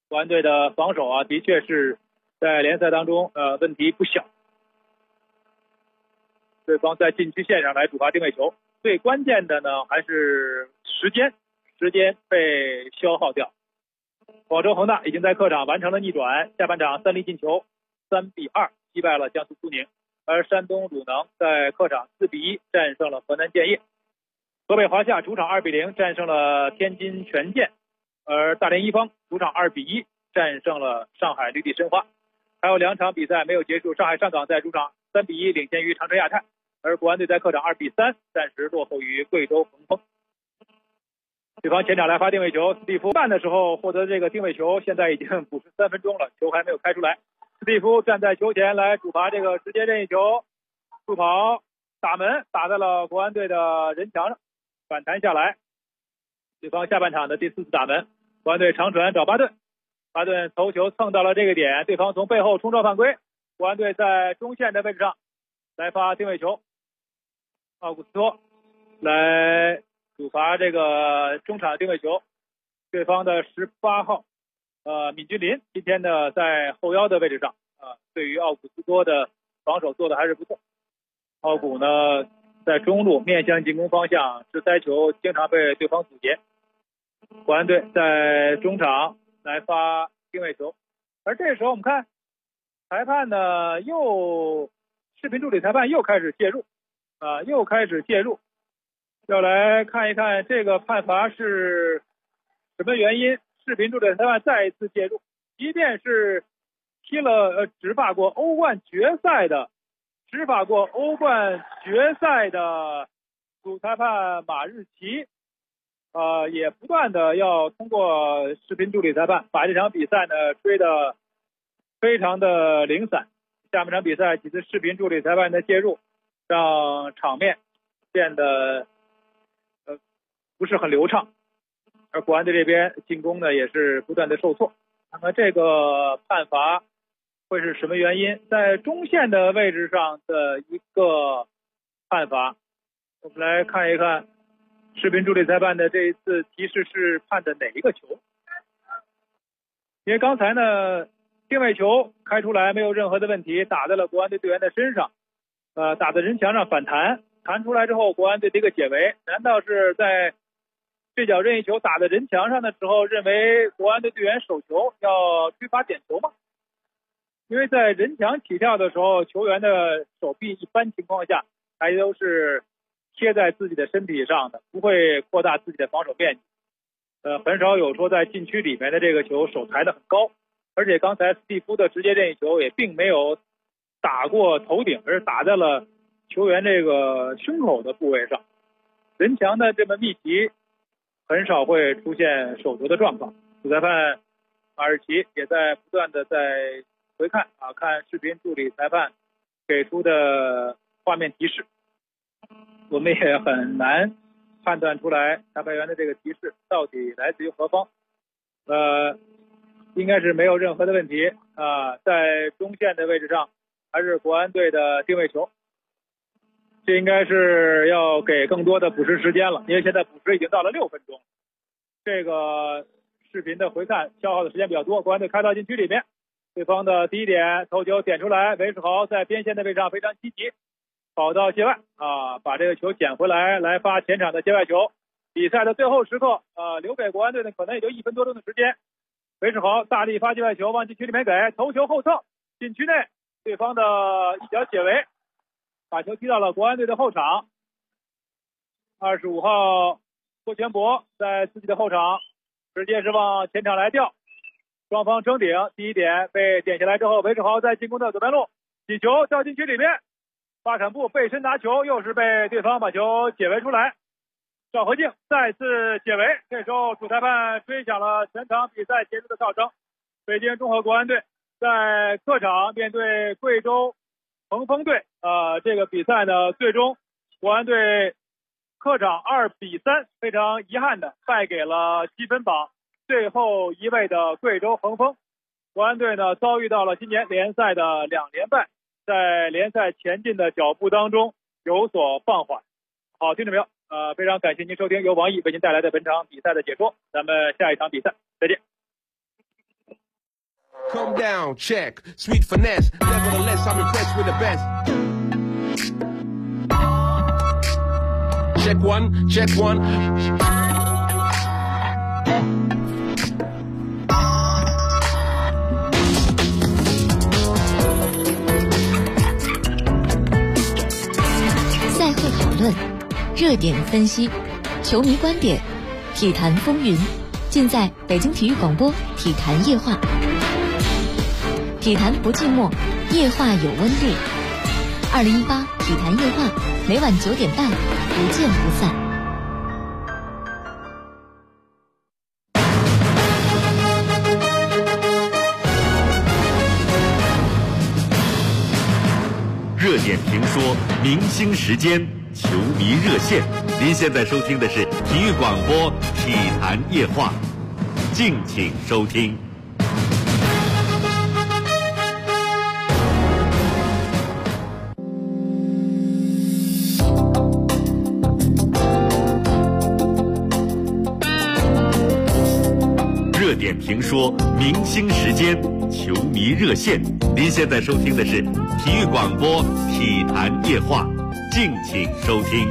国安队的防守啊，的确是在联赛当中问题不小。对方在禁区线上来主罚定位球，最关键的呢还是时间被消耗掉。广州恒大已经在客场完成了逆转，下半场3粒进球，3-2击败了江苏苏宁，而山东鲁能在客场4-1战胜了河南建业。河北华夏主场2-0战胜了天津权健，而大连一方主场2-1战胜了上海绿地申花。还有2场比赛没有结束，上海上港在主场3-1领先于长城亚泰，而国安队在客场2-3暂时落后于贵州恒丰。对方前场来发定位球，斯蒂夫半的时候获得这个定位球，现在已经53分钟了，球还没有开出来。斯蒂夫站在球前来主罚这个直接任意球，助跑打门，打在了国安队的人墙上，反弹下来。对方下半场的第4次打门，国安队长传找巴顿，巴顿头球蹭到了这个点，对方从背后冲撞犯规，国安队在中线的位置上来发定位球，奥古斯托来主罚这个中场定位球，对方的18号闵君林今天呢在后腰的位置上对于奥古斯托的防守做的还是不错。奥古呢在中路面向进攻方向直塞球经常被对方阻截，国安队在中场来发定位球，而这时候我们看裁判呢视频助理裁判又开始介入要来看一看这个判罚是什么原因。视频助理裁判再一次介入，即便是执法过欧冠决赛的主裁判马日奇也不断的要通过视频助理裁判把这场比赛呢吹得非常的零散。下半场比赛几次视频助理裁判的介入，让场面变得不是很流畅，而国安队这边进攻呢也是不断的受挫。看看这个判罚会是什么原因？在中线的位置上的一个判罚，我们来看一看视频助理裁判的这一次提示是判的哪一个球。因为刚才呢定位球开出来没有任何的问题，打在了国安队队员的身上，打在人墙上反弹出来之后，国安队这个解围，难道是在这脚任意球打在人墙上的时候，认为国安队队员手球要吹罚点球吗？因为在人墙起跳的时候，球员的手臂一般情况下还都是贴在自己的身体上的，不会扩大自己的防守面积。很少有说在禁区里面的这个球手抬得很高，而且刚才斯蒂夫的直接任意球也并没有打过头顶，而是打在了球员这个胸口的部位上。人墙的这么密集，很少会出现手球的状况。主裁判马日奇也在不断的在回看看视频助理裁判给出的画面提示，我们也很难判断出来裁判员的这个提示到底来自于何方。应该是没有任何的问题在中线的位置上还是国安队的定位球，这应该是要给更多的补时时间了，因为现在补时已经到了6分钟，这个视频的回看消耗的时间比较多。国安队开到禁区里面，对方的第一点头球点出来，韦世豪在边线的位置上非常积极，跑到界外把这个球捡回来，来发前场的界外球。比赛的最后时刻留给国安队的可能也就1分多钟的时间。韦世豪大力发界外球往禁区里面给，头球后蹭禁区内，对方的一脚解围，把球踢到了国安队的后场。25号郭全博在自己的后场直接是往前场来吊，双方争顶，第一点被点下来之后，韦世豪在进攻的左边路起球掉禁区里面，发铲步背身拿球，又是被对方把球解围出来。赵和静再次解围，这时候主裁判吹响了全场比赛结束的哨声。北京中赫国安队在客场面对贵州恒丰队这个比赛呢，最终国安队客场2-3，非常遗憾的败给了积分榜最后一位的贵州恒丰。国安队呢遭遇到了今年联赛的2连败，在联赛前进的脚步当中有所放缓。好，听众朋友非常感谢您收听由王毅为您带来的本场比赛的解说，咱们下一场比赛再见。 Calm down, check, sweet finesse. Nevertheless, I'm impressed with the best. Check one, check one. 赛后讨论，热点分析，球迷观点，体坛风云，尽在北京体育广播体坛夜话。体坛不寂寞，夜话有温度。2018体坛夜话，每晚9点半，不见不散。 热点评说，明星时间，球迷热线。您现在收听的是体育广播体坛夜话，敬请收听。热点评说，明星时间，球迷热线。您现在收听的是体育广播体坛夜话，敬请收听。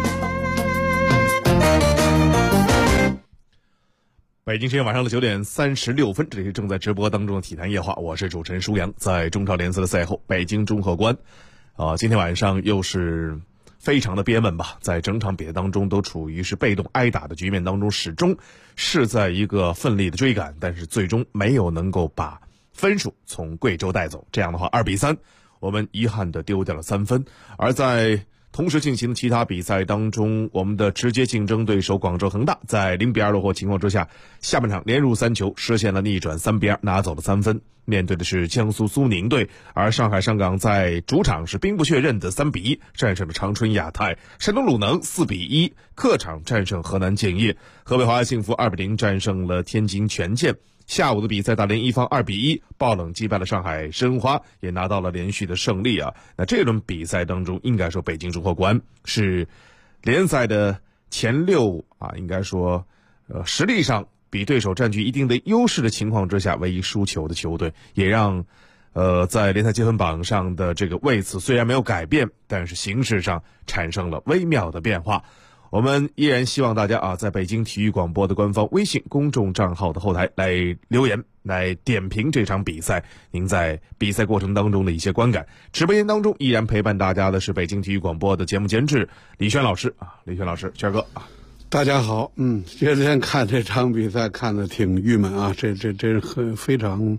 北京时间晚上的9点36分，这里是正在直播当中的体坛夜话，我是主持人舒阳。在中超联赛的赛后，北京中赫观今天晚上又是非常的憋闷吧，在整场比赛当中都处于是被动挨打的局面当中，始终是在一个奋力的追赶，但是最终没有能够把分数从贵州带走。这样的话2-3，我们遗憾的丢掉了3分。而在同时进行的其他比赛当中，我们的直接竞争对手广州恒大在0-2落后情况之下，下半场连入3球，实现了逆转，3-2拿走了3分。面对的是江苏苏宁队，而上海上港在主场是兵不血刃的3-1战胜了长春亚泰，山东鲁能4-1客场战胜河南建业，河北华夏幸福2-0战胜了天津权健。下午的比赛，大连一方2-1爆冷击败了上海申花，也拿到了连续的胜利啊。那这轮比赛当中，应该说北京中赫观是联赛的前6应该说实力上比对手占据一定的优势的情况之下，唯一输球的球队，也让在联赛积分榜上的这个位次虽然没有改变，但是形势上产生了微妙的变化。我们依然希望大家在北京体育广播的官方微信公众账号的后台来留言，来点评这场比赛您在比赛过程当中的一些观感。直播间当中依然陪伴大家的是北京体育广播的节目监制李轩老师李轩老师，轩哥大家好。今天看这场比赛看得挺郁闷啊，这非常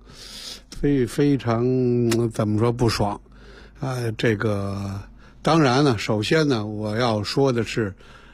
怎么说不爽这个当然呢，首先呢我要说的是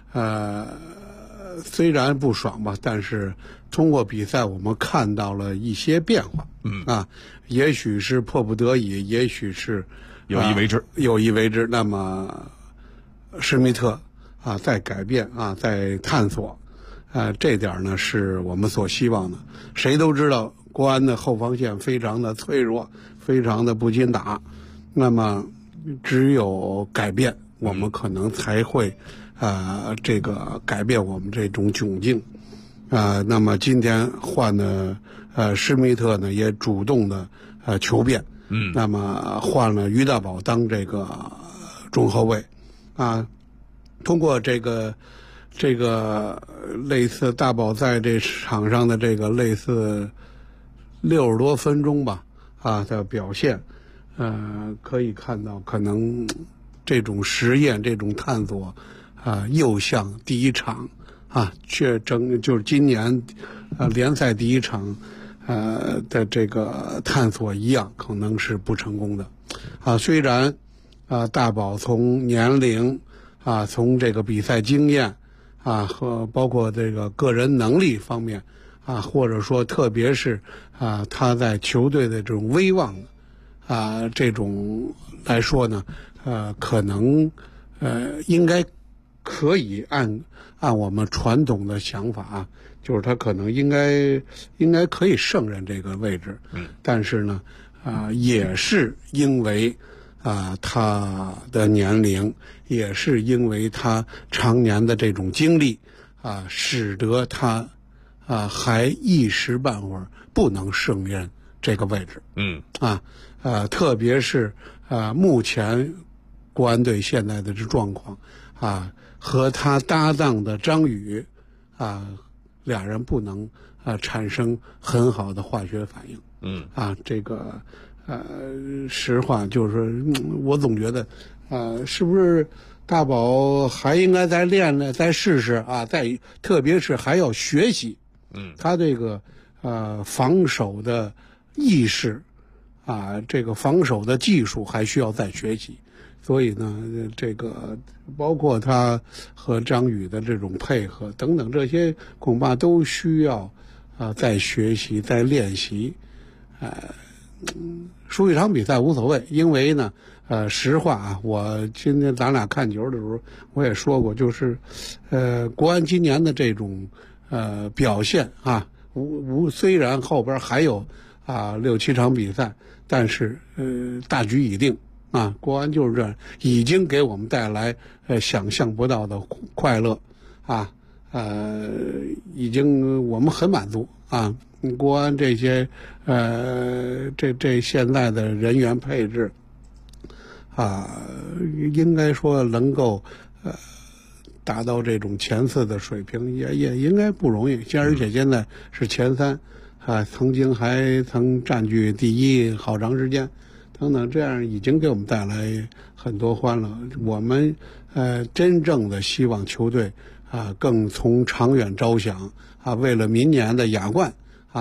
虽然不爽吧，但是通过比赛我们看到了一些变化也许是迫不得已，也许是有意为之。那么施密特在改变在探索这点呢是我们所希望的。谁都知道国安的后防线非常的脆弱，非常的不经打，那么只有改变我们可能才会这个改变我们这种窘境那么今天换的施密特呢也主动的求变那么换了于大宝当这个中后卫通过这个类似大宝在这场上的这个类似60多分钟吧的表现可以看到可能这种实验这种探索又像第一场就是今年联赛第一场的这个探索一样，可能是不成功的虽然大宝从年龄从这个比赛经验和包括这个个人能力方面或者说特别是他在球队的这种威望这种来说呢可能应该可以按我们传统的想法就是他可能应该可以胜任这个位置但是呢也是因为他的年龄，也是因为他常年的这种经历使得他还一时半会儿不能胜任这个位置。特别是目前国安队现在的这状况和他搭档的张宇俩人不能产生很好的化学反应。这个实话就是我总觉得是不是大宝还应该再练练，再试试特别是还要学习。他这个防守的意识这个防守的技术还需要再学习。所以呢，这个包括他和张宇的这种配合等等，这些恐怕都需要再学习、再练习。输一场比赛无所谓，因为呢，实话我今天咱俩看球的时候，我也说过，就是国安今年的这种表现虽然后边还有6、7场比赛，但是大局已定。国安就是这样，已经给我们带来想象不到的快乐已经我们很满足国安这些这现在的人员配置应该说能够达到这种前4的水平，也应该不容易。而且现在是前3曾经还曾占据第1好长时间。等等，这样已经给我们带来很多欢乐。我们真正的希望球队更从长远着想为了明年的亚冠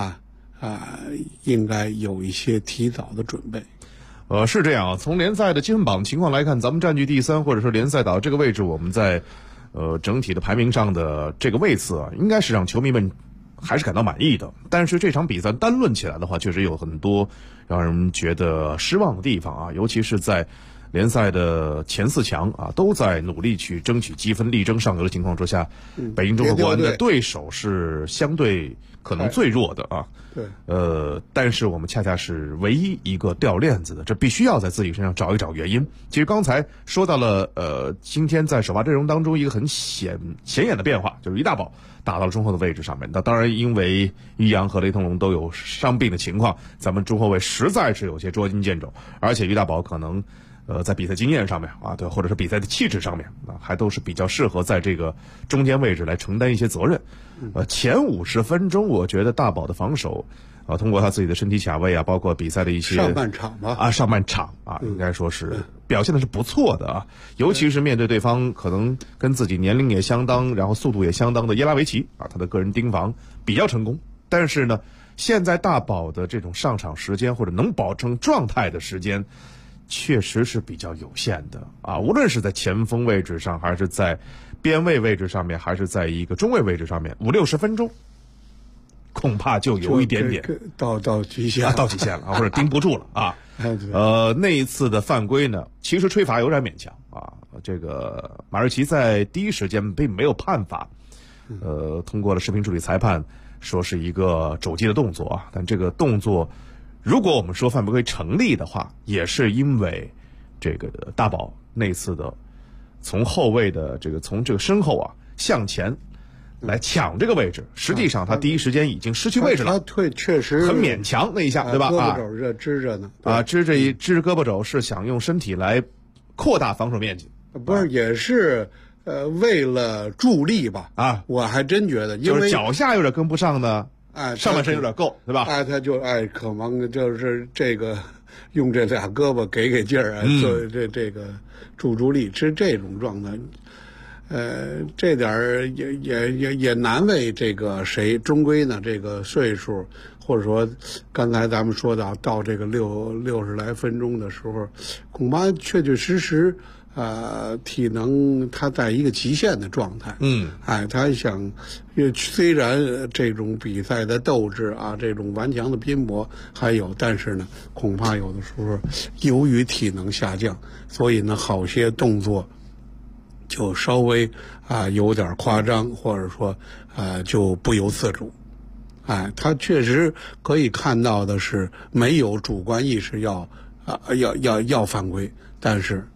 应该有一些提早的准备。 是这样从联赛的积分榜情况来看，咱们占据第3，或者说联赛岛这个位置，我们在整体的排名上的这个位次应该是让球迷们还是感到满意的。但是这场比赛单论起来的话，确实有很多让人觉得失望的地方尤其是在联赛的前4强都在努力去争取积分、力争上游的情况之下，北京中赫国安的对手是相对可能最弱的对， 但是我们恰恰是唯一一个掉链子的，这必须要在自己身上找一找原因。其实刚才说到了今天在首发阵容当中一个很显眼的变化，就是于大宝打到了中后的位置上面。那当然因为于洋和雷腾龙都有伤病的情况，咱们中后卫实在是有些捉襟见肘，而且于大宝可能在比赛经验上面对，或者是比赛的气质上面还都是比较适合在这个中间位置来承担一些责任。前50分钟我觉得大宝的防守通过他自己的身体卡位包括比赛的一些上半场吧上半场应该说是表现的是不错的尤其是面对对方可能跟自己年龄也相当，然后速度也相当的耶拉维奇他的个人盯防比较成功。但是呢，现在大宝的这种上场时间或者能保证状态的时间确实是比较有限的无论是在前锋位置上，还是在边位位置上面，还是在一个中卫位置上面，50、60分钟恐怕就有一点点到极限了到极限了或者盯不住了那一次的犯规呢，其实吹罚有点勉强这个马瑞奇在第一时间并没有判罚通过了视频助理裁判说是一个肘击的动作但这个动作如果我们说犯规成立的话，也是因为这个大宝那次的从后卫的从这个身后向前来抢这个位置，实际上他第一时间已经失去位置了。 他退确实很勉强那一下，对吧？ 胳膊肘这支着呢。 支胳膊肘是想用身体来扩大防守面积。 不是，也是为了助力吧？我还真觉得，因为就是脚下有点跟不上呢。上半身有点够，对吧？ 他就可忙就是这个用这俩胳膊给劲儿做这个助力，是这种状态。这点儿也难为这个谁，终归呢这个岁数，或者说刚才咱们说到这个60来分钟的时候，恐怕确确实实体能他在一个极限的状态。他想虽然这种比赛的斗志这种顽强的拼搏还有，但是呢恐怕有的时候由于体能下降，所以呢好些动作就稍微有点夸张，或者说就不由自主。他确实可以看到的是没有主观意识要犯规，但是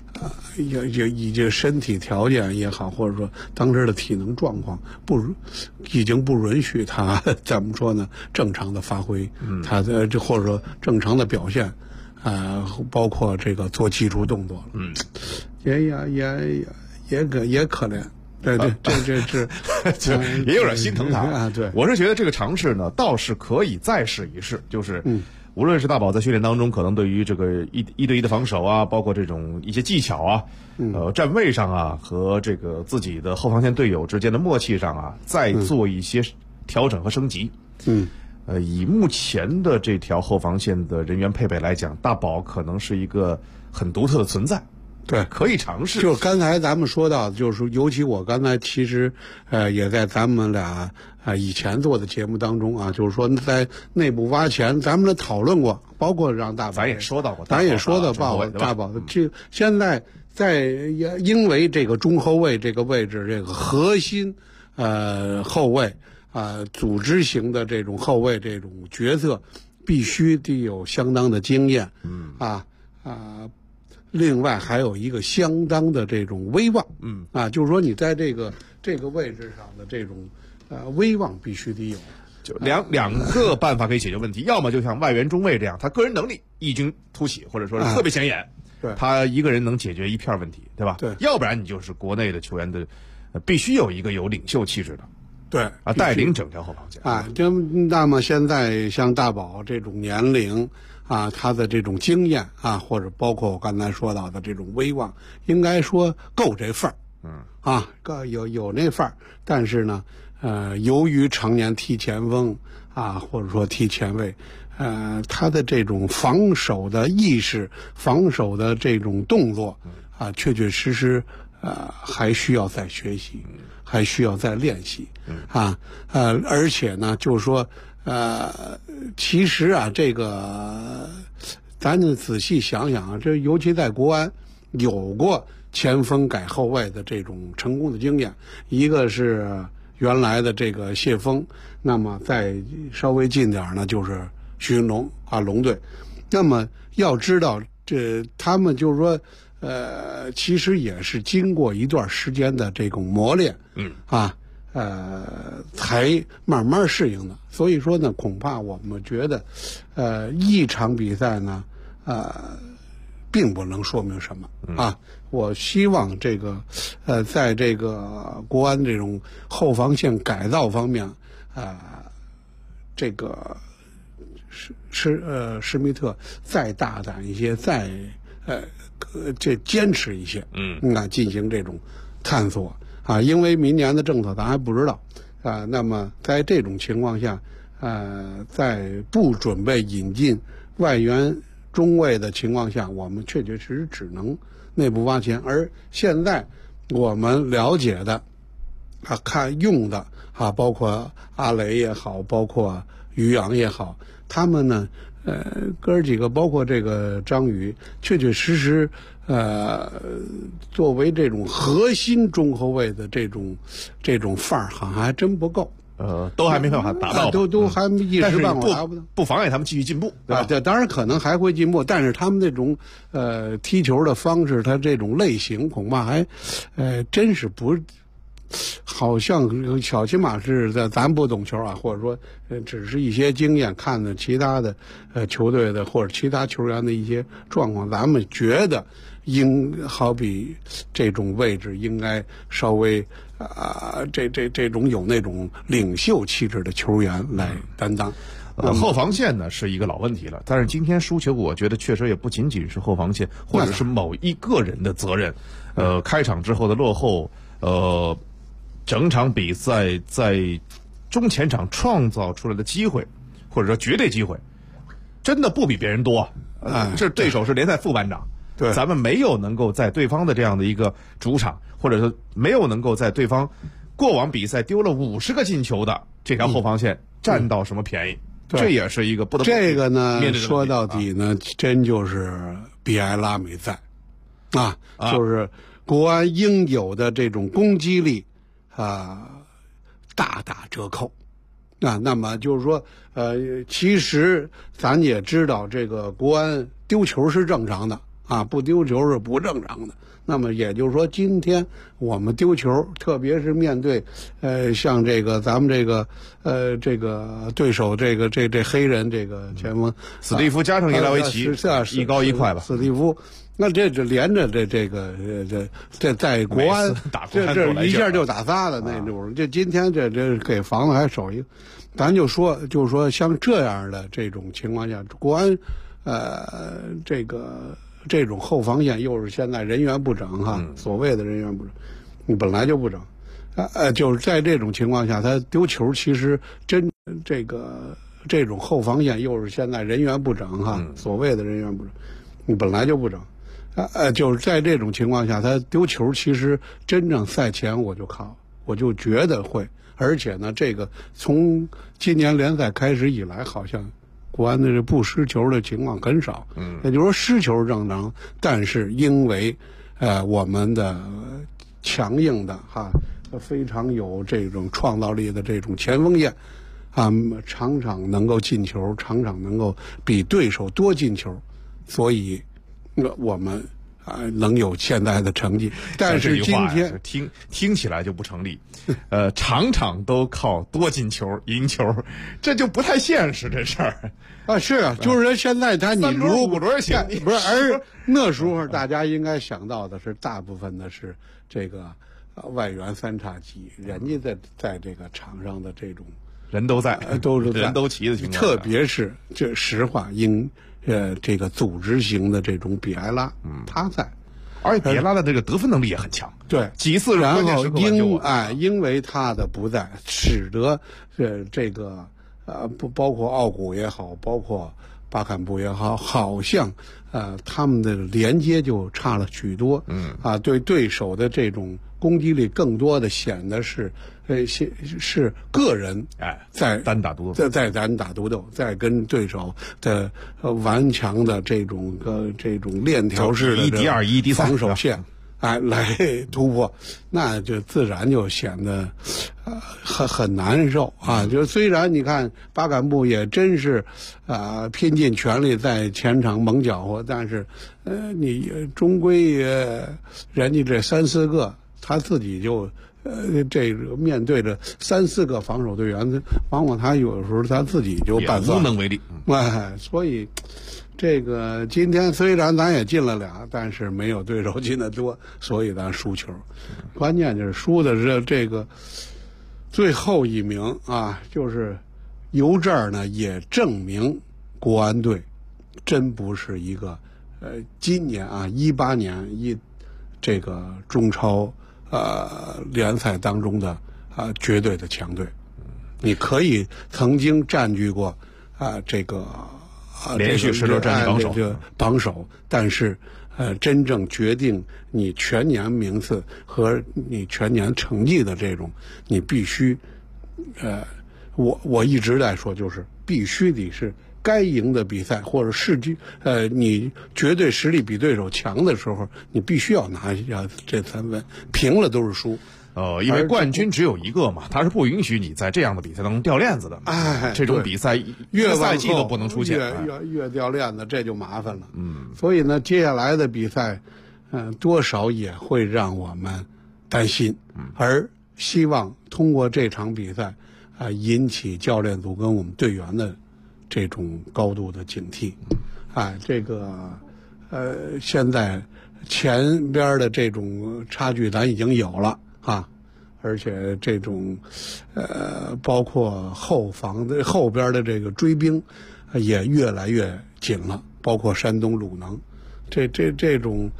已经身体条件也好，或者说当时的体能状况已经不允许他怎么说呢？正常的发挥，他的这或者说正常的表现，包括这个做基础动作了，也可怜。对，这也有点心疼他啊。对， 我是觉得这个尝试呢，倒是可以再试一试，就是无论是大宝在训练当中，可能对于这个一对一的防守啊，包括这种一些技巧啊，站位上啊，和这个自己的后防线队友之间的默契上啊，再做一些调整和升级。以目前的这条后防线的人员配备来讲，大宝可能是一个很独特的存在。 对， 可以尝试。 就是刚才咱们说到，就是尤其我刚才其实也在咱们俩以前做的节目当中啊，就是说在内部挖潜，咱们讨论过，包括让大宝， 咱也说到过， 咱也说到大宝的这现在因为这个中后卫这个位置，这个核心后卫组织型的这种后卫这种角色，必须得有相当的经验，另外还有一个相当的这种威望，就是说你在这个位置上的这种威望必须得有。 就两个办法可以解决问题，要么就像外援中卫这样，他个人能力异军突起，或者说是特别显眼， 对， 他一个人能解决一片问题，对吧？ 对， 要不然你就是国内的球员的必须有一个有领袖气质的， 对带领整条后防线那么现在像大宝这种年龄他的这种经验或者包括我刚才说到的这种威望，应该说够这份儿，有那份儿。但是呢，由于常年踢前锋或者说踢前卫，他的这种防守的意识、防守的这种动作确确实实还需要再学习，还需要再练习而且呢，就是说。其实这个咱就仔细想想这尤其在国安有过前锋改后卫的这种成功的经验，一个是原来的这个谢峰，那么再稍微近点呢就是徐云龙龙队。那么要知道他们就是说其实也是经过一段时间的这种磨练才慢慢适应的。所以说呢，恐怕我们觉得一场比赛呢并不能说明什么我希望这个在这个国安这种后防线改造方面这个施密特再大胆一些，再这坚持一些进行这种探索因为明年的政策咱还不知道那么在这种情况下在不准备引进外援中卫的情况下，我们确确实实只能内部挖潜。而现在我们了解的看用的包括阿雷也好，包括于洋也好，他们呢哥儿几个包括这个张宇，确确实实作为这种核心中后卫的这种范儿，好像还真不够。 都还没办法达到， 都还一时半会达不到， 不妨碍他们继续进步，对吧？ 对，当然可能还会进步，但是他们这种踢球的方式，他这种类型恐怕还真是不，好像小起码是咱不懂球或者说只是一些经验看的其他的球队的或者其他球员的一些状况，咱们觉得好比这种位置应该稍微这种有那种领袖气质的球员来担当。 后防线呢是一个老问题了，但是今天输球，我觉得确实也不仅仅是后防线或者是某一个人的责任。开场之后的落后，整场比赛在中前场创造出来的机会，或者说绝对机会，真的不比别人多这对手是联赛副班长。 对， 咱们没有能够在对方的这样的一个主场，或者说没有能够在对方过往比赛丢了50个进球的这条后防线占到什么便宜，这也是一个不得不这个呢说到底呢真就是比埃拉美在就是国安应有的这种攻击力大打折扣那么就是说其实咱也知道这个国安丢球是正常的啊，不丢球是不正常的。那么也就是说，今天我们丢球，特别是面对像这个咱们这个对手这黑人这个前锋史蒂夫加上伊拉维奇，一高一快吧。 史蒂夫，那这连着这在国安这一下就打仨了那种。这今天这给房子还守一个，咱就是说像这样的这种情况下，国安这种后防线又是现在人员不整哈，所谓的人员不整，本来就不整，就是在这种情况下，他丢球其实这种后防线又是现在人员不整哈，所谓的人员不整，本来就不整，就是在这种情况下，他丢球其实真正赛前我就觉得会，而且呢，这个从今年联赛开始以来，好像国安的这不失球的情况很少，也就是说失球正常，但是因为我们的强硬的非常有这种创造力的这种前锋线常常能够进球，常常能够比对手多进球，所以我们能有现在的成绩。但是今天听起来就不成立，场场都靠多进球赢球，这就不太现实这事儿是啊，就是说现在你 3轮5轮行， 不是，而那时候大家应该想到的是，大部分的是这个外援3叉戟，人家在这个场上的这种人都在，人都齐的情况下， 特别是这实话这个组织型的这种比埃拉，他在， 而且比埃拉的这个得分能力也很强， 对， 几次然后因为他的不在，使得这个不包括奥古也好，包括巴坎布也好，好像他们的连接就差了许多，对对手的这种攻击力更多的显得是个人在单打独斗， 在单打独斗，在跟对手的顽强的这种链条式的 1敌2 1敌3 防守线来突破，那就自然就显得很难受就虽然你看巴坎布也真是拼尽全力在前场猛搅和，但是你终归人家这3、4个他自己就这个面对着3、4个防守队员，往往他有时候他自己就办无能为力， 所以这个今天虽然咱也进了俩，但是没有对手进的多，所以咱输球。关键就是输的是这个最后一名就是由这儿呢也证明国安队真不是一个今年18年这个中超联赛当中的绝对的强队。你可以曾经占据过这个连续10轮占据榜首，但是真正决定你全年名次和你全年成绩的这种，你必须我一直在说，就是必须得是该赢的比赛，或者你绝对实力比对手强的时候，你必须要拿下这3分，平了都是输。 因为冠军只有一个嘛，他是不允许你在这样的比赛当中掉链子的。这种比赛越赛季都不能出现， 越掉链子，这就麻烦了。所以呢，接下来的比赛，多少也会让我们担心，而希望通过这场比赛，引起教练组跟我们队员的这种高度的警惕。这个现在前边的这种差距咱已经有了而且这种包括后边的这个追兵也越来越紧了，包括山东鲁能，这种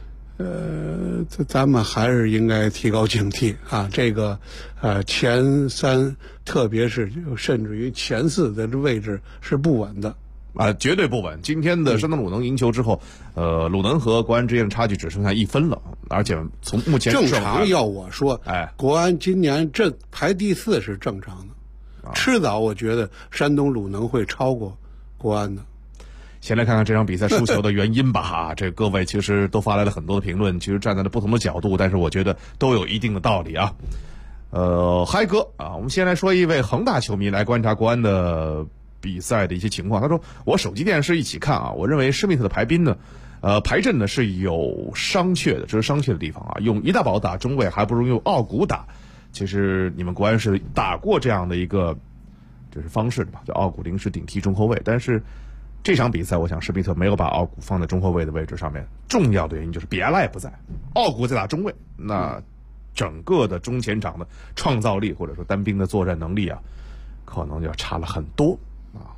咱们还是应该提高警惕这个前3，特别是甚至于前4的位置是不稳的。 绝对不稳。今天的山东鲁能赢球之后，鲁能和国安之间的差距只剩下1分了，而且从目前正常要我说，国安今年排第4是正常的，迟早我觉得山东鲁能会超过国安的。 先来看看这场比赛输球的原因吧这各位其实都发来了很多的评论，其实站在了不同的角度，但是我觉得都有一定的道理嗨哥我们先来说一位恒大球迷来观察国安的比赛的一些情况。他说我手机电视一起看啊，我认为施密特的排阵呢是有商榷的，这是商榷的地方啊。用伊大宝打中卫还不如用奥古打。其实你们国安是打过这样的一个就是方式的吧，叫奥古临时顶替中后卫。但是这场比赛我想施密特没有把奥古放在中后卫的位置上面，重要的原因就是比埃拉也不在，奥古在打中卫，那整个的中前场的创造力或者说单兵的作战能力啊，可能就差了很多啊。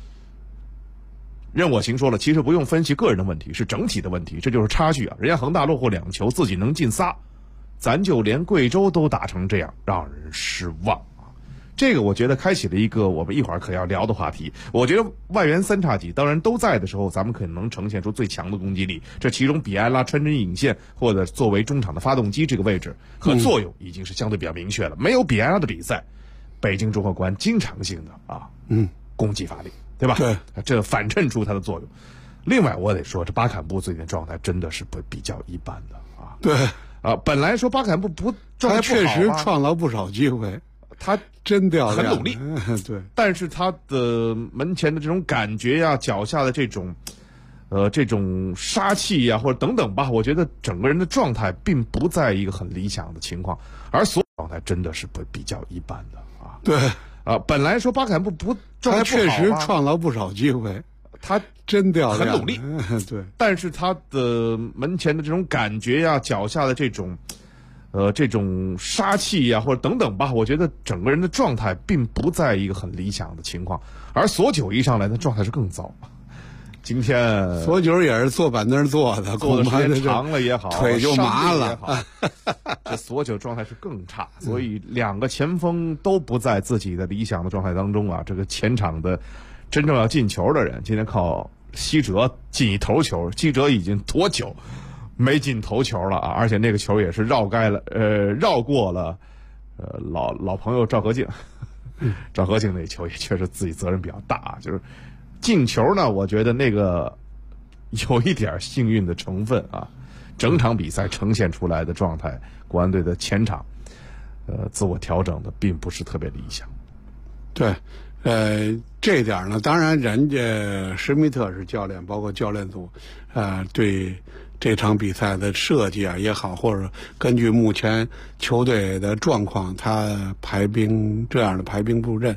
任我行说了，其实不用分析个人的问题，是整体的问题，这就是差距啊。人家恒大落后2球，自己能进3，咱就连贵州都打成这样，让人失望啊。这个我觉得开启了一个我们一会儿可要聊的话题。我觉得外援3叉戟当然都在的时候，咱们可能呈现出最强的攻击力，这其中比埃拉穿针引线或者作为中场的发动机这个位置和作用已经是相对比较明确了。没有比埃拉的比赛，北京中赫国安经常性的攻击乏力，对吧？ 对， 这反衬出它的作用。另外我得说，这巴坎布最近的状态真的是比较一般的啊。 对啊，本来说巴坎布状态不好， 他确实创造不少机会， 他真掉很努力， 对。 但是他的门前的这种感觉呀，脚下的这种杀气呀，或者等等吧，我觉得整个人的状态并不在一个很理想的情况，而所有状态真的是比较一般的啊。 对啊，本来说巴坎布状态不好， 他确实创造不少机会， 他真掉很努力， 对。 但是他的门前的这种感觉呀，脚下的这种杀气呀，或者等等吧，我觉得整个人的状态并不在一个很理想的情况，而索九一上来的状态是更糟。今天索九也是坐板凳坐的， 坐的时间长了也好， 腿就麻了。 这索九状态是更差，所以2个前锋都不在自己的理想的状态当中啊。这个前场的真正要进球的人，今天靠西哲进一头球，西哲已经多久没进头球了啊！而且那个球也是绕过了老朋友赵和敬，赵和敬那球也确实自己责任比较大啊。就是进球呢，我觉得那个有一点幸运的成分啊。整场比赛呈现出来的状态，国安队的前场自我调整的并不是特别理想。 对，这一点呢，当然人家施密特是教练，包括教练组，对这场比赛的设计啊也好，或者根据目前球队的状况，他这样的排兵布阵，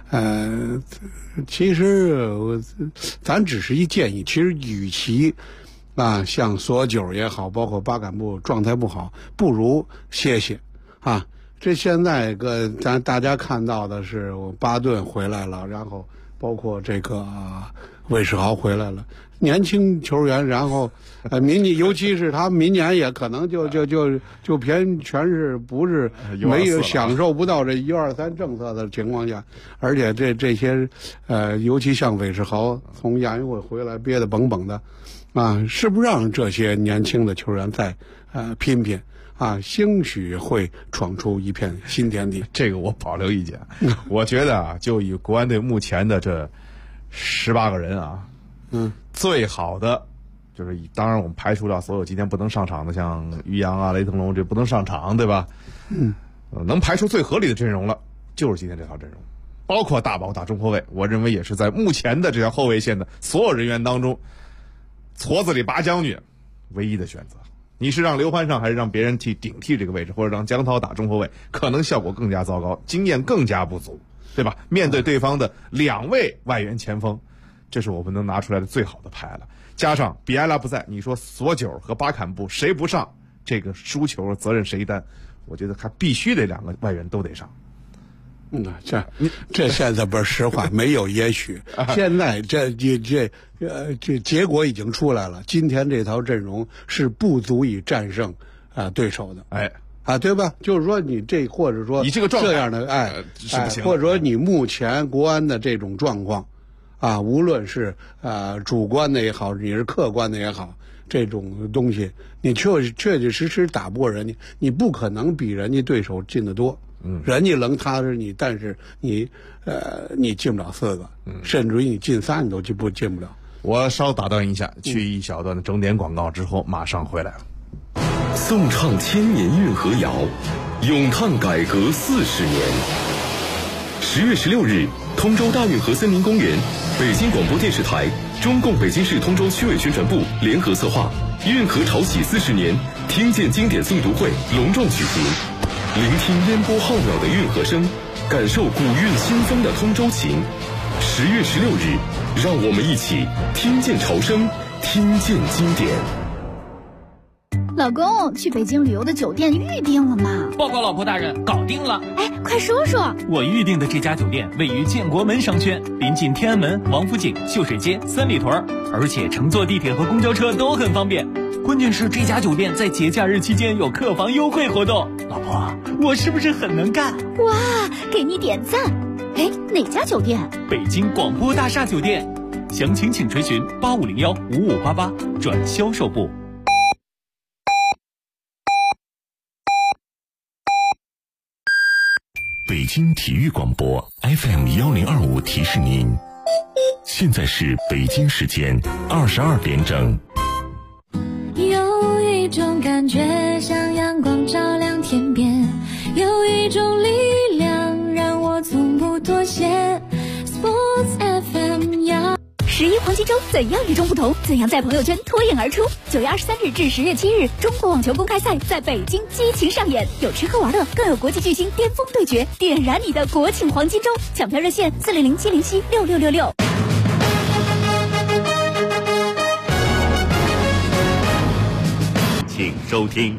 其实咱只是一建议，其实与其像索九也好，包括巴坎布状态不好，不如歇歇啊。这现在咱大家看到的是巴顿回来了，然后包括这个韦世豪回来了，年轻球员，然后尤其是他明年也可能就全是不是没有享受不到这123政策的情况下，而且这些尤其像韦世豪从亚运会回来憋得绷绷的是不是让这些年轻的球员再拼拼兴许会闯出一片新天地。 这个我保留意见。我觉得就以国安队目前的这18个人最好的就是当然我们排除掉所有今天不能上场的，像于洋雷腾龙这不能上场，对吧？能排出最合理的阵容了，就是今天这套阵容，包括大宝打中后卫，我认为也是在目前的这条后卫线的所有人员当中，矬子里拔将军唯一的选择。你是让刘欢上还是让别人顶替这个位置，或者让江涛打中后卫，可能效果更加糟糕，经验更加不足，对吧？面对对方的2位外援前锋，这是我们能拿出来的最好的牌了。加上比埃拉不在，你说索九和巴坎布谁不上，这个输球责任谁担？我觉得他必须得2个外援都得上。 这现在不是实话，没有也许。现在这结果已经出来了，今天这套阵容是不足以战胜对手的。对吧？就是说你或者说你这个状态这样的是不行， 或者说你目前国安的这种状况无论是主观的也好，你是客观的也好，这种东西你确实打不过人家，你不可能比人家对手进得多。人家能踏实你，但是你进不了4个，甚至于你进3你都进不了。 我稍打断一下，去一小段的整点广告之后马上回来了。 颂唱千年运河谣，咏叹改革40年。10月16日， 通州大运河森林公园，北京广播电视台、中共北京市通州区委宣传部联合策划运河潮起40年听见经典诵读会隆重举行，聆听烟波浩渺的运河声，感受古韵新风的通州情。10月16日，让我们一起听见潮声，听见经典。 老公，去北京旅游的酒店预定了吗？ 报告老婆大人，搞定了。 哎，快说说。 我预定的这家酒店位于建国门商圈，临近天安门、王府井、秀水街、三里屯，而且乘坐地铁和公交车都很方便。关键是这家酒店在节假日期间有客房优惠活动。老婆，我是不是很能干？ 哇，给你点赞。哎，哪家酒店？ 北京广播大厦酒店。详情请垂询8501-5588转销售部。 北京体育广播 FM1025提示您，现在是北京时间22点整。 有一种感觉像阳光照亮天边，有一种力量让我从不妥协。Sports FM 呀 11黄金周怎样与众不同？怎样在朋友圈脱颖而出？9月23日至10月7日，中国网球公开赛在北京激情上演，有吃喝玩乐，更有国际巨星巅峰对决，点燃你的国庆黄金周！抢票热线400-707-6666。 请收听。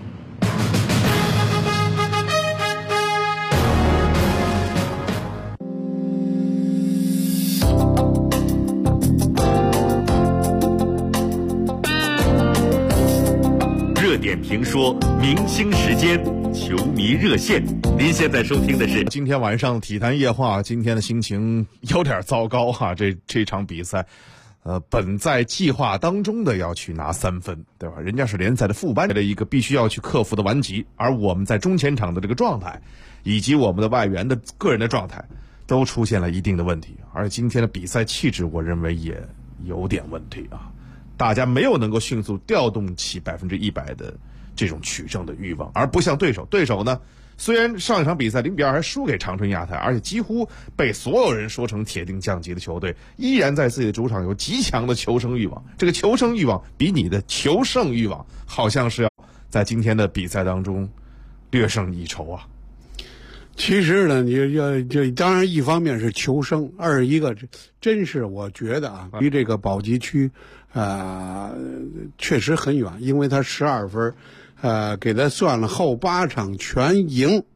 热点评说，明星时间，球迷热线。您现在收听的是今天晚上体坛夜话。今天的心情有点糟糕哈，这场比赛，本在计划当中的要去拿3分，对吧？人家是联赛的副班的一个必须要去克服的顽疾，而我们在中前场的这个状态，以及我们的外援的个人的状态，都出现了一定的问题。而今天的比赛气质，我认为也有点问题啊。大家没有能够迅速调动起100%的这种取胜的欲望，而不像对手呢，虽然上一场比赛0-2还输给长春亚泰，而且几乎被所有人说成铁定降级的球队，依然在自己的主场有极强的求生欲望。这个求生欲望比你的求胜欲望，好像是要在今天的比赛当中略胜一筹啊。 其实呢，就当然一方面是求生，二一个真是我觉得啊，离这个保级区确实很远，因为他12分，给他算了后8场全赢，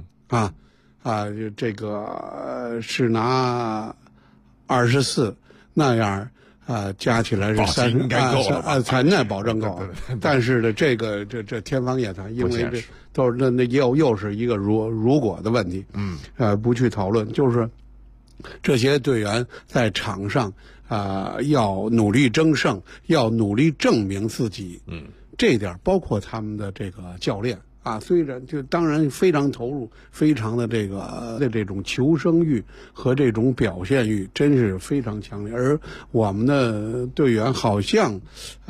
这个是拿24，那样加起来是30， 应该够了， 才那保证够。但是呢，这天方夜谭，因为这都是那又是一个如果的问题，不去讨论，就是这些队员在场上要努力争胜，要努力证明自己，这一点包括他们的这个教练虽然就当然非常投入，非常的这种求生欲和这种表现欲真是非常强烈，而我们的队员好像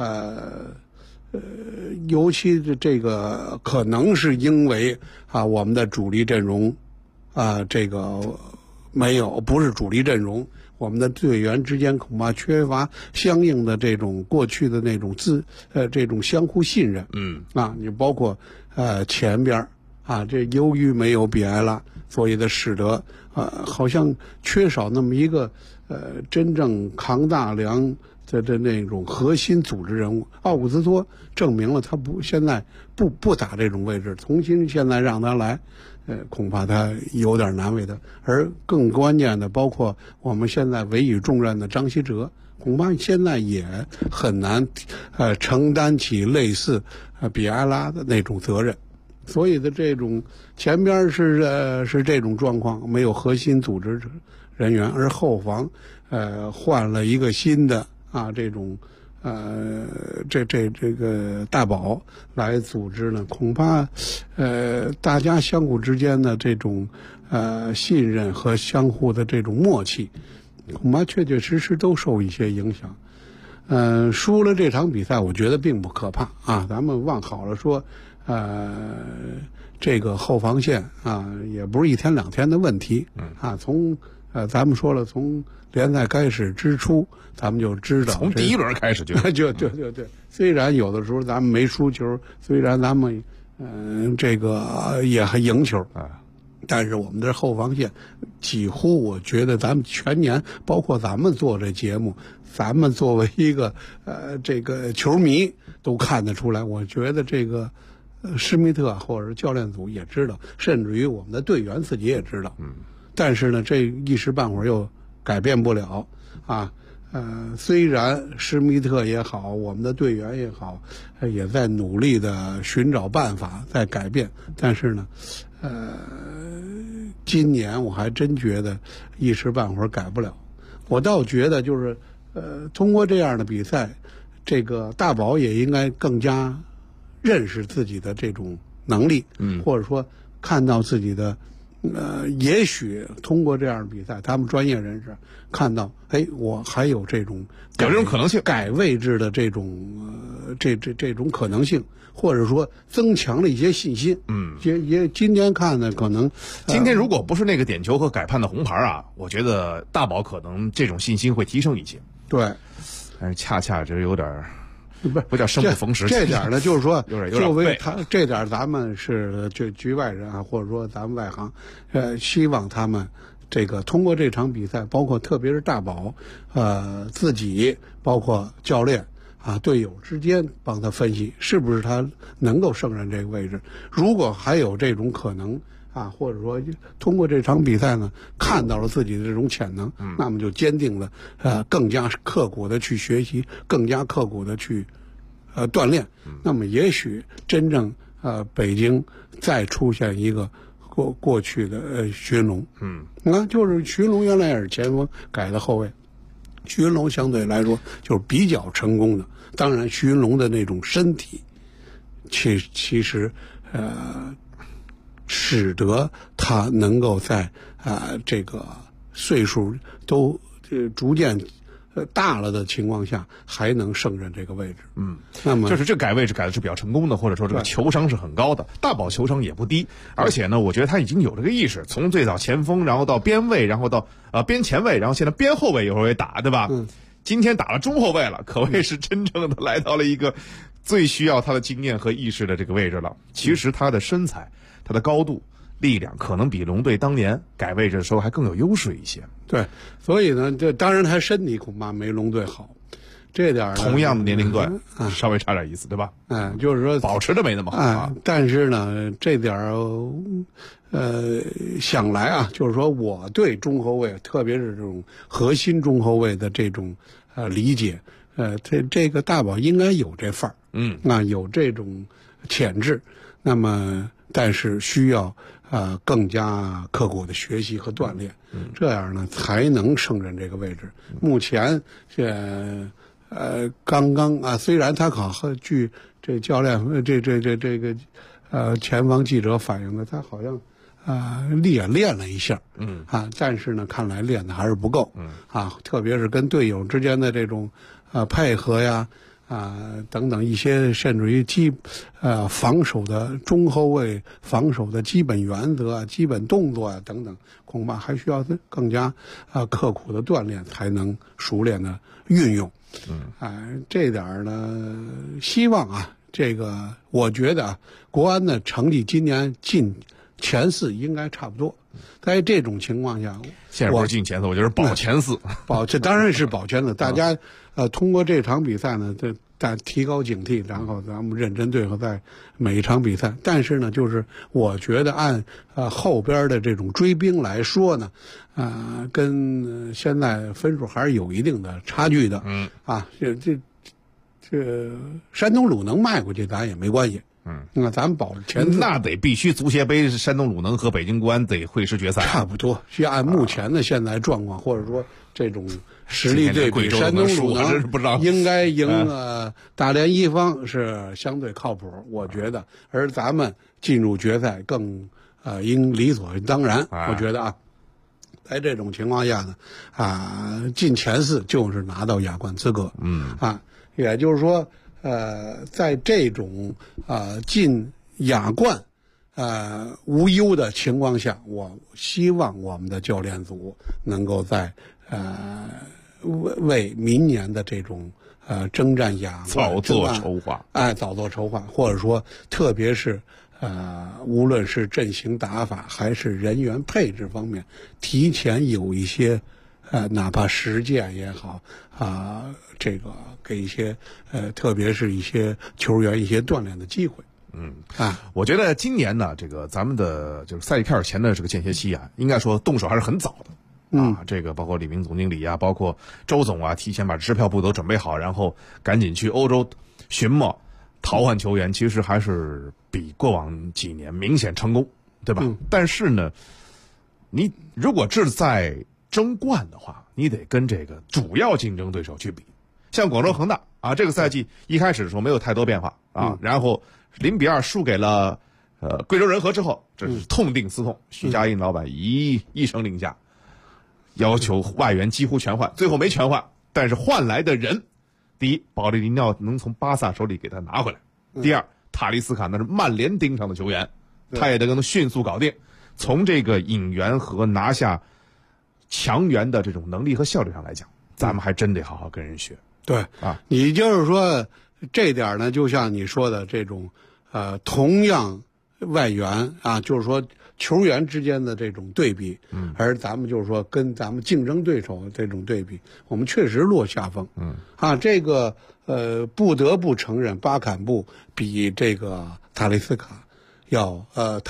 尤其这个可能是因为我们的主力阵容这个不是主力阵容，我们的队员之间恐怕缺乏相应的这种过去的那种这种相互信任。你包括前边这由于没有比埃拉，所以的使得好像缺少那么一个真正扛大梁的那种核心组织人物。奥古斯托证明了他现在不打这种位置，重新现在让他来，恐怕他有点难为他。而更关键的，包括我们现在委以重任的张稀哲，恐怕现在也很难承担起类似比埃拉的那种责任。所以的这种前边是这种状况，没有核心组织人员，而后防换了一个新的这种这个大宝来组织呢，恐怕大家相互之间的这种信任和相互的这种默契，恐怕确确实实都受一些影响。输了这场比赛，我觉得并不可怕咱们往好了说，这个后防线也不是1天2天的问题从咱们说了，从联赛开始之初，咱们就知道从第一轮开始就对。虽然有的时候咱们没输球，虽然咱们这个也还赢球啊，但是我们的后防线几乎，我觉得咱们全年，包括咱们做这节目，咱们作为一个这个球迷都看得出来。我觉得这个施密特或者教练组也知道，甚至于我们的队员自己也知道。但是呢，这一时半会儿又改变不了啊。虽然施密特也好，我们的队员也好，也在努力的寻找办法，在改变，但是呢，今年我还真觉得一时半会儿改不了。我倒觉得就是，通过这样的比赛，这个大宝也应该更加认识自己的这种能力，或者说看到自己的。也许通过这样的比赛，他们专业人士看到，我还有这种可能性， 改位置的这种这种可能性，或者说增强了一些信心。也今天看呢，可能今天如果不是那个点球和改判的红牌啊，我觉得大宝可能这种信心会提升一些。 对， 但是恰恰这有点。不叫生不逢时。 这点呢，就是说，作为背他这点，咱们是局外人啊，或者说咱们外行，希望他们这个通过这场比赛，包括特别是大宝，自己包括教练啊队友之间帮他分析，是不是他能够胜任这个位置？如果还有这种可能啊，或者说通过这场比赛呢，看到了自己的这种潜能，那么就坚定了更加刻苦的去学习，更加刻苦的去锻炼。那么也许真正北京再出现一个过去的徐云龙，就是徐云龙原来也是前锋改的后卫，徐云龙相对来说就是比较成功的。当然，徐云龙的那种身体，其实使得他能够在这个岁数都逐渐大了的情况下，还能胜任这个位置。那么就是这改位置改的是比较成功的，或者说这个球商是很高的。大宝球商也不低，而且呢，我觉得他已经有这个意识，从最早前锋，然后到边卫，然后到边前卫，然后现在边后卫有时候也打，对吧？今天打了中后卫了，可谓是真正的来到了一个最需要他的经验和意识的这个位置了。其实他的身材、他的高度、力量可能比龙队当年改位置的时候还更有优势一些。 对，所以呢，这当然他身体恐怕没龙队好，这点同样的年龄段，稍微差点意思，对吧？ 就是说保持的没那么好啊。 但是呢，这点想来啊，就是说我对中后卫，特别是这种核心中后卫的这种理解，这个大宝应该有这范儿，有这种潜质。那么，但是需要更加刻苦的学习和锻炼，这样呢才能胜任这个位置。目前刚刚虽然他据这教练这个前方记者反映的，他好像练了一下，但是呢，看来练的还是不够，特别是跟队友之间的这种配合呀。等等一些，甚至于防守的中后卫防守的基本原则、基本动作等等，恐怕还需要更加刻苦的锻炼，才能熟练的运用。这点呢，希望这个我觉得国安的成绩今年进前4应该差不多。在这种情况下， 现在不是进前4，我觉得保前4。 这当然是保前4。大家通过这场比赛呢，提高警惕，然后咱们认真对付在每一场比赛。但是呢，就是我觉得按后边的这种追兵来说呢，跟现在分数还是有一定的差距的。这山东鲁能迈过去，咱也没关系。那咱们保前4， 那得必须足协杯山东鲁能和北京国安得会师决赛， 差不多。需要按目前的现在状况，或者说这种实力对比，山东鲁能应该赢大连一方是相对靠谱，我觉得。而咱们进入决赛更应理所当然，我觉得在这种情况下呢，进前4就是拿到亚冠资格。也就是说。在这种进亚冠无忧的情况下，我希望我们的教练组能够在为明年的这种征战亚冠早做筹划， 早做筹划，或者说特别是无论是阵型打法还是人员配置方面，提前有一些哪怕实践也好这个给一些特别是一些球员一些锻炼的机会。 我觉得今年呢，这个咱们的就是赛季开始前的这个间歇期啊，应该说动手还是很早的。这个包括李明总经理啊，包括周总啊，提前把支票部都准备好，然后赶紧去欧洲寻摸淘换球员，其实还是比过往几年明显成功，对吧？但是呢，你如果是在争冠的话，你得跟这个主要竞争对手去比。像广州恒大啊，这个赛季一开始的时候没有太多变化然后0-2输给了贵州人和之后，这是痛定思痛，许家印老板一声令下，要求外援几乎全换，最后没全换，但是换来的人，第一，保利尼奥能从巴萨手里给他拿回来；第二，塔利斯卡那是曼联盯上的球员，他也能迅速搞定。从这个引援和拿下强援的这种能力和效率上来讲，咱们还真得好好跟人学。 对你就是说这点呢，就像你说的这种同样外援就是说球员之间的这种对比，而咱们就是说跟咱们竞争对手这种对比，我们确实落下风。这个不得不承认，巴坎布比这个塔利斯卡要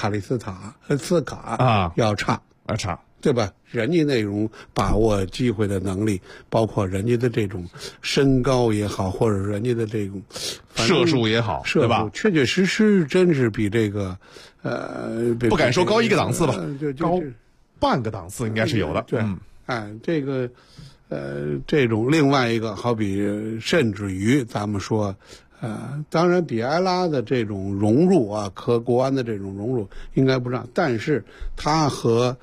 要差，对吧？人家那种把握机会的能力，包括人家的这种身高也好，或者人家的这种射术也好，对吧？ 确确实实真是比这个不敢说高一个档次吧，高半个档次应该是有的。 对，这个这种另外一个，好比甚至于咱们说。当然比埃拉的这种融入和国安的这种融入应该不上，但是他和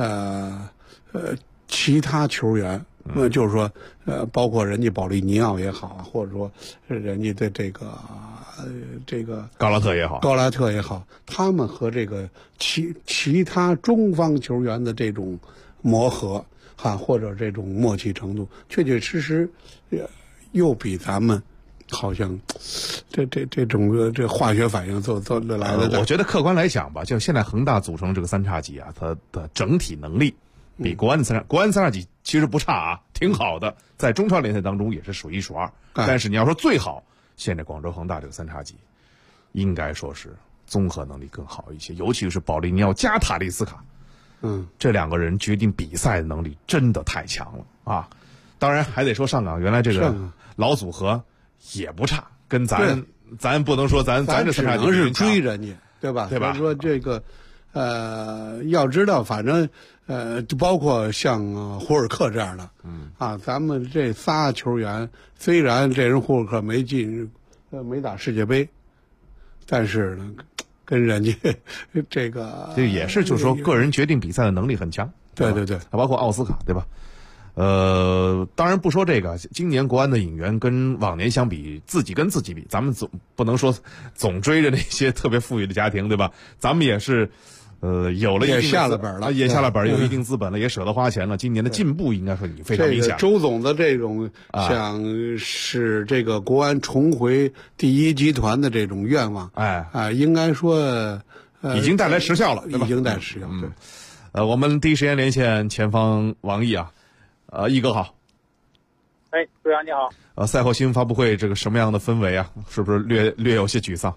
其他球员，就是说包括人家保利尼奥也好，或者说人家的这个高拉特也好，他们和这个其他中方球员的这种磨合或者这种默契程度，确确实实又比咱们。好像这种化学反应都来了。 我觉得客观来讲吧，就现在恒大组成这个三叉戟它的整体能力比国安三叉戟其实不差挺好的，在中超联赛当中也是数一数二。但是你要说最好，现在广州恒大这个三叉戟应该说是综合能力更好一些，尤其是保利尼奥加塔利斯卡，这两个人决定比赛的能力真的太强了当然还得说上港原来这个老组合。也不差，跟咱不能说咱这三叉戟只能是追人家，对吧？ 对吧？ 所以说这个要知道，反正包括像胡尔克这样的，咱们这仨球员虽然这人胡尔克没打世界杯，但是呢，跟人家这也是就是说个人决定比赛的能力很强。 对， 包括奥斯卡，对吧？当然不说这个，今年国安的引援跟往年相比，自己跟自己比，咱们不能说总追着那些特别富裕的家庭，对吧？咱们也是，有了也下了本了， 有一定资本了，也舍得花钱了。今年的进步应该说你非常明显。 周总的这种想使这个国安重回第一集团的这种愿望，应该说已经带来实效了，对吧？ 已经带来实效。对， 我们第一时间连线前方王毅毅哥好。 周洋你好。 赛后新闻发布会这个什么样的氛围是不是略有些沮丧？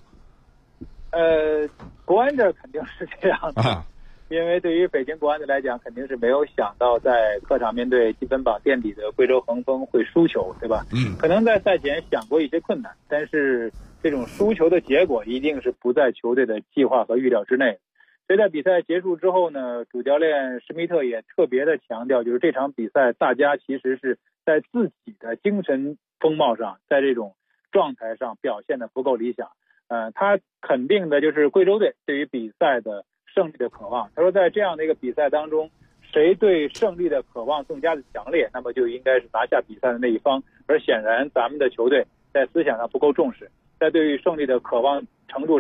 国安这肯定是这样的，因为对于北京国安队来讲，肯定是没有想到在客场面对积分榜垫底的贵州恒丰会输球，对吧？可能在赛前想过一些困难，但是这种输球的结果一定是不在球队的计划和预料之内。所以在比赛结束之后呢，主教练施密特也特别的强调，就是这场比赛大家其实是在自己的精神风貌上，在这种状态上表现的不够理想。他肯定的就是贵州队对于比赛的胜利的渴望。他说在这样的一个比赛当中，谁对胜利的渴望更加的强烈，那么就应该是拿下比赛的那一方。而显然咱们的球队在思想上不够重视，在对于胜利的渴望程度上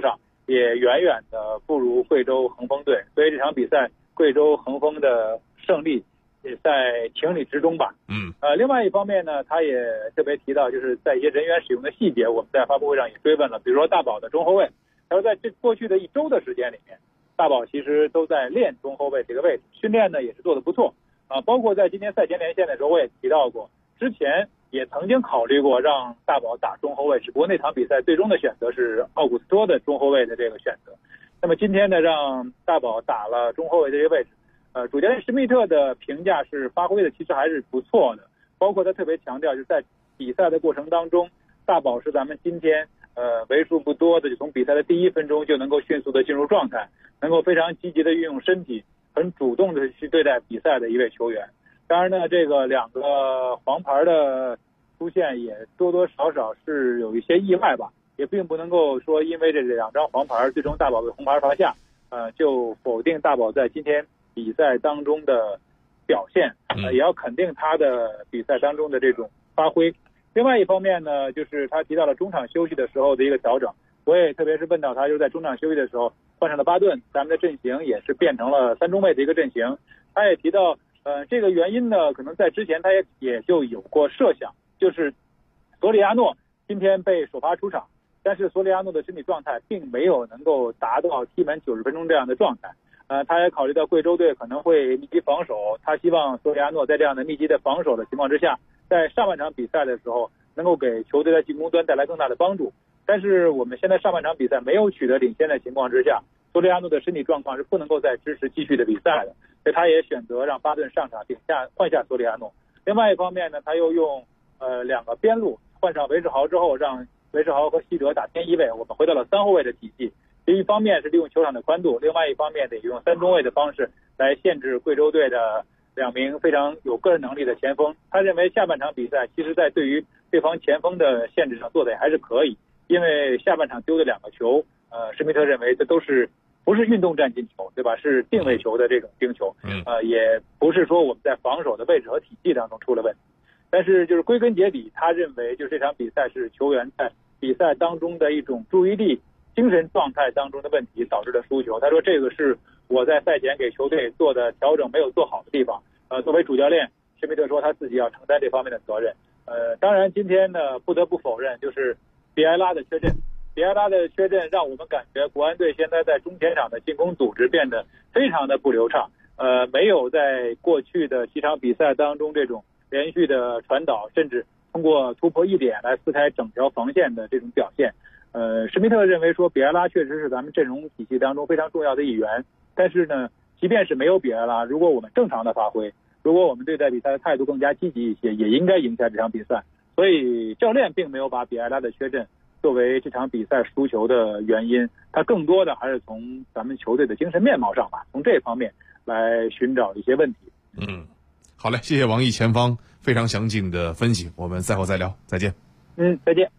也远远的不如贵州恒丰队，所以这场比赛贵州恒丰的胜利也在情理之中吧。另外一方面呢，他也特别提到，就是在一些人员使用的细节，我们在发布会上也追问了，比如说大宝的中后卫，他说在这过去的1周的时间里面，大宝其实都在练中后卫这个位置，训练呢也是做得不错包括在今天赛前连线的时候，我也提到过，之前也曾经考虑过让大宝打中后卫，只不过那场比赛最终的选择是奥古斯托的中后卫的这个选择。那么今天呢，让大宝打了中后卫这个位置，主教练施密特的评价是发挥的其实还是不错的，包括他特别强调，就是在比赛的过程当中，大宝是咱们今天为数不多的就从比赛的第1分钟就能够迅速的进入状态，能够非常积极的运用身体，很主动的去对待比赛的一位球员。当然呢，这个2个黄牌的出现也多多少少是有一些意外吧，也并不能够说因为这2张黄牌最终大宝被红牌罚下，就否定大宝在今天比赛当中的表现，也要肯定他的比赛当中的这种发挥。另外一方面呢，就是他提到了中场休息的时候的一个调整，我也特别是问到他，就是在中场休息的时候换上了巴顿，咱们的阵型也是变成了3中卫的一个阵型。他也提到这个原因呢，可能在之前他也就有过设想，就是索里亚诺今天被首发出场，但是索里亚诺的身体状态并没有能够达到踢满90分钟这样的状态。他也考虑到贵州队可能会密集防守，他希望索里亚诺在这样的密集的防守的情况之下，在上半场比赛的时候能够给球队在进攻端带来更大的帮助。但是我们现在上半场比赛没有取得领先的情况之下，索里亚诺的身体状况是不能够再支持继续的比赛的，所以他也选择让巴顿上场换下索里亚诺。另外一方面呢，他又用2个边路换上韦世豪之后，让韦世豪和西哲打偏1位，我们回到了3后卫的体系。一方面是利用球场的宽度，另外一方面得用3中卫的方式来限制贵州队的2名非常有个人能力的前锋。他认为下半场比赛其实在对于对方前锋的限制上做的也还是可以，因为下半场丢的2个球，施密特认为这都是不是运动战进球，对吧？是定位球的这种盯球，也不是说我们在防守的位置和体系当中出了问题。但是就是归根结底，他认为就是这场比赛是球员在比赛当中的一种注意力、精神状态当中的问题导致的输球。他说这个是我在赛前给球队做的调整没有做好的地方。作为主教练，施密特说他自己要承担这方面的责任。当然今天呢，不得不否认就是比埃拉的缺阵。比埃拉的缺阵让我们感觉国安队现在在中前场的进攻组织变得非常的不流畅。没有在过去的几场比赛当中这种连续的传导，甚至通过突破1点来撕开整条防线的这种表现。施密特认为说比埃拉确实是咱们阵容体系当中非常重要的一员，但是呢，即便是没有比埃拉，如果我们正常的发挥，如果我们对待比赛的态度更加积极一些，也应该赢下这场比赛。所以教练并没有把比埃拉的缺阵作为这场比赛输球的原因，他更多的还是从咱们球队的精神面貌上吧，从这方面来寻找一些问题。 好嘞，谢谢王毅前方非常详尽的分析，我们赛后再聊，再见。 再见。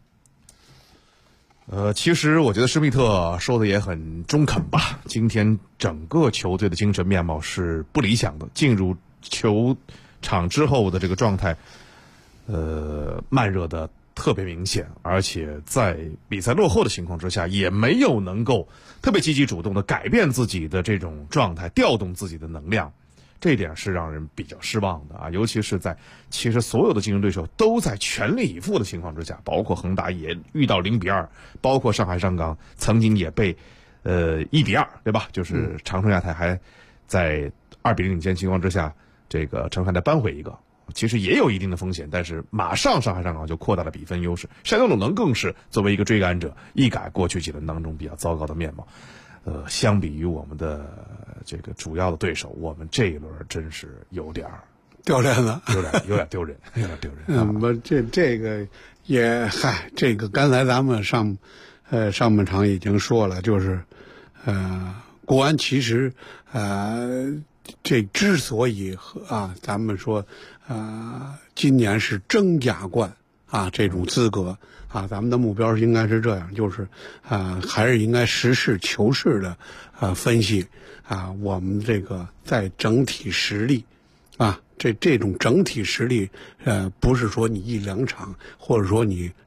其实我觉得施密特说的也很中肯吧。今天整个球队的精神面貌是不理想的，进入球场之后的这个状态，慢热的特别明显，而且在比赛落后的情况之下，也没有能够特别积极主动的改变自己的这种状态，调动自己的能量。这一点是让人比较失望的啊，尤其是在其实所有的竞争对手都在全力以赴的情况之下，包括恒大也遇到0-2，包括上海上港曾经也被1-2，对吧？就是长春亚泰还在2-0领先情况之下，这个长春亚泰扳回一个，其实也有一定的风险，但是马上上海上港就扩大了比分优势。山东鲁能更是作为一个追赶者，一改过去几轮当中比较糟糕的面貌。相比于我们的这个主要的对手，我们这一轮真是有点丢脸了， 有点丢人，有点丢人。 这个也这个刚才咱们上半场已经说了，就是国安其实这之所以咱们说今年是争亚冠这种资格咱们的目标应该是这样，就是还是应该实事求是的分析我们这个在整体实力这种整体实力不是说你1-2场或者说你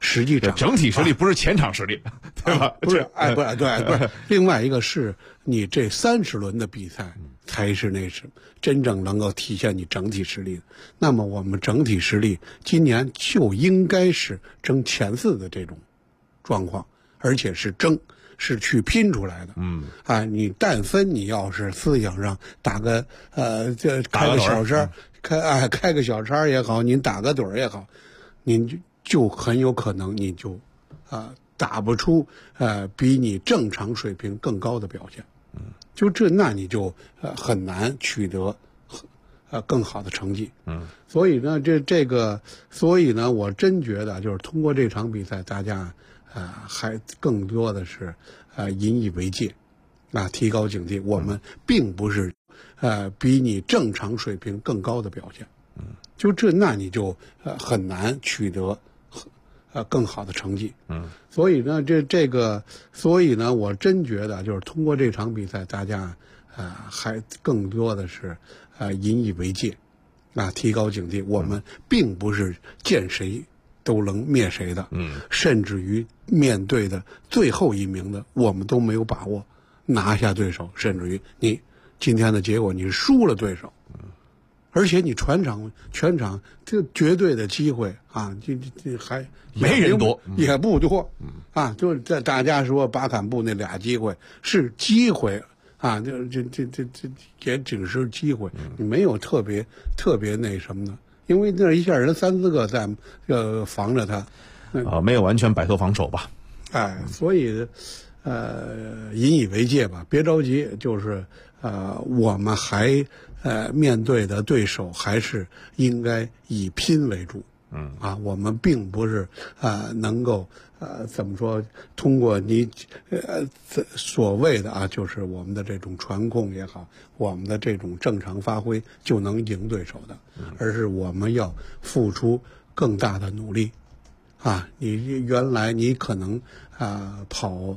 实际上整体实力不是前场实力，对吧？ 不是，不是。另外一个是你这30轮的比赛才是真正能够体现你整体实力的。那么我们整体实力今年就应该是争前4的这种状况，而且是去拼出来的。你但分你要是思想上打个开个小差，开个小差也好，您打个盹也好，您就很有可能你就打不出比你正常水平更高的表现。那你就很难取得更好的成绩。所以呢所以呢我真觉得就是通过这场比赛，大家还更多的是引以为戒，提高警惕。我们并不是比你正常水平更高的表现。那你就很难取得更好的成绩。所以呢所以呢我真觉得就是通过这场比赛，大家还更多的是引以为戒，提高警惕。我们并不是见谁都能灭谁的。甚至于面对的最后一名的，我们都没有把握拿下对手，甚至于你今天的结果你是输了对手。而且你全场这绝对的机会这还没人多， 也不多就是在大家说巴坎布那俩机会是机会这也只是机会，你没有特别那什么的，因为那一下人3-4个在防着他， 没有完全摆脱防守吧。 所以引以为戒吧，别着急，就是我们还面对的对手还是应该以拼为主。我们并不是能够怎么说，通过你所谓的就是我们的这种传控也好，我们的这种正常发挥就能赢对手的，而是我们要付出更大的努力。你原来你可能跑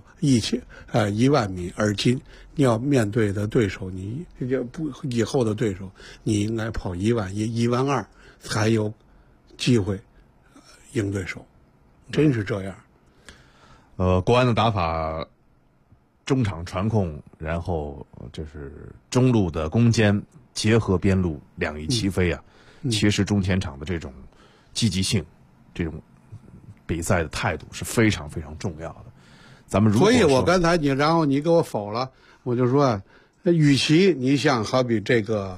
1万米，而今你要面对的对手，你以后的对手，你应该跑1万1、1万2才有机会赢对手，真是这样。 国安的打法，中场传控，然后就是中路的攻坚，结合边路两翼齐飞其实中前场的这种积极性，这种比赛的态度是非常非常重要的。咱们所以我刚才然后你给我否了，我就说，与其你想好比这个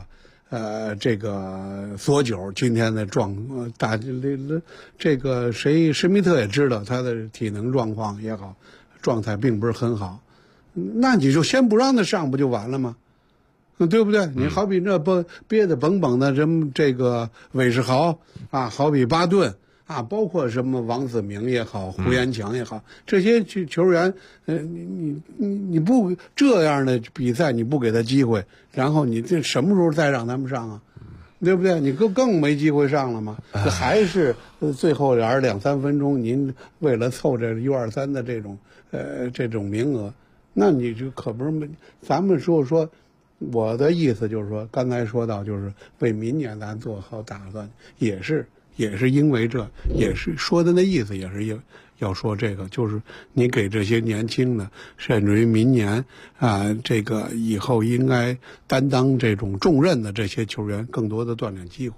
索九今天的这个施密特也知道他的体能状况也好，状态并不是很好，那你就先不让他上不就完了吗？对不对？你好比这憋得绷绷的这个韦世豪好比巴顿包括什么王子明也好，胡延强也好，这些球员，你不这样的比赛你不给他机会，然后你这什么时候再让他们上对不对？你更没机会上了吗？还是最后2-3分钟，您为了凑这U23的这种名额，那你就可不是咱们说。我的意思就是说，刚才说到就是为明年咱做好打算，也是因为也是说的那意思，也是要说这个，就是你给这些年轻的，甚至于明年这个以后应该担当这种重任的这些球员更多的锻炼机会。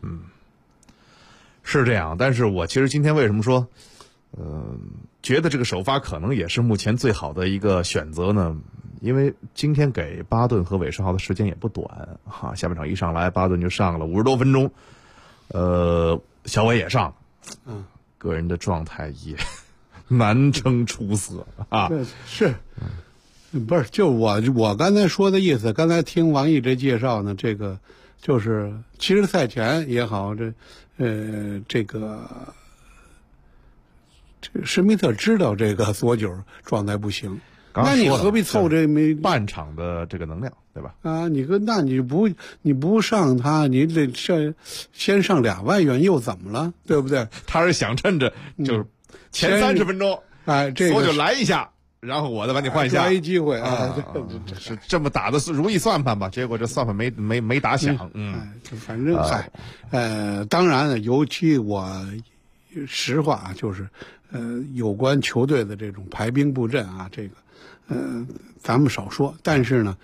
是这样，但是我其实今天为什么说觉得这个首发可能也是目前最好的一个选择呢？因为今天给巴顿和韦世豪的时间也不短下半场一上来巴顿就上了50多分钟，小韦也上了，个人的状态也难称出色是，不是就我刚才说的意思，刚才听王毅这介绍呢，这个就是其实赛前也好，这个施密特知道这个索九状态不行，那你何必凑这半场的这个能量，对吧？ 你不上他，你得先上2万元又怎么了？对不对？ 他是想趁着就是前30分钟，索九来一下，然后我再把你换下， 抓一机会是这么打的如意算盘吧？结果这算盘没打响， 反正当然了，尤其我实话就是有关球队的这种排兵布阵啊，这个咱们少说，但是呢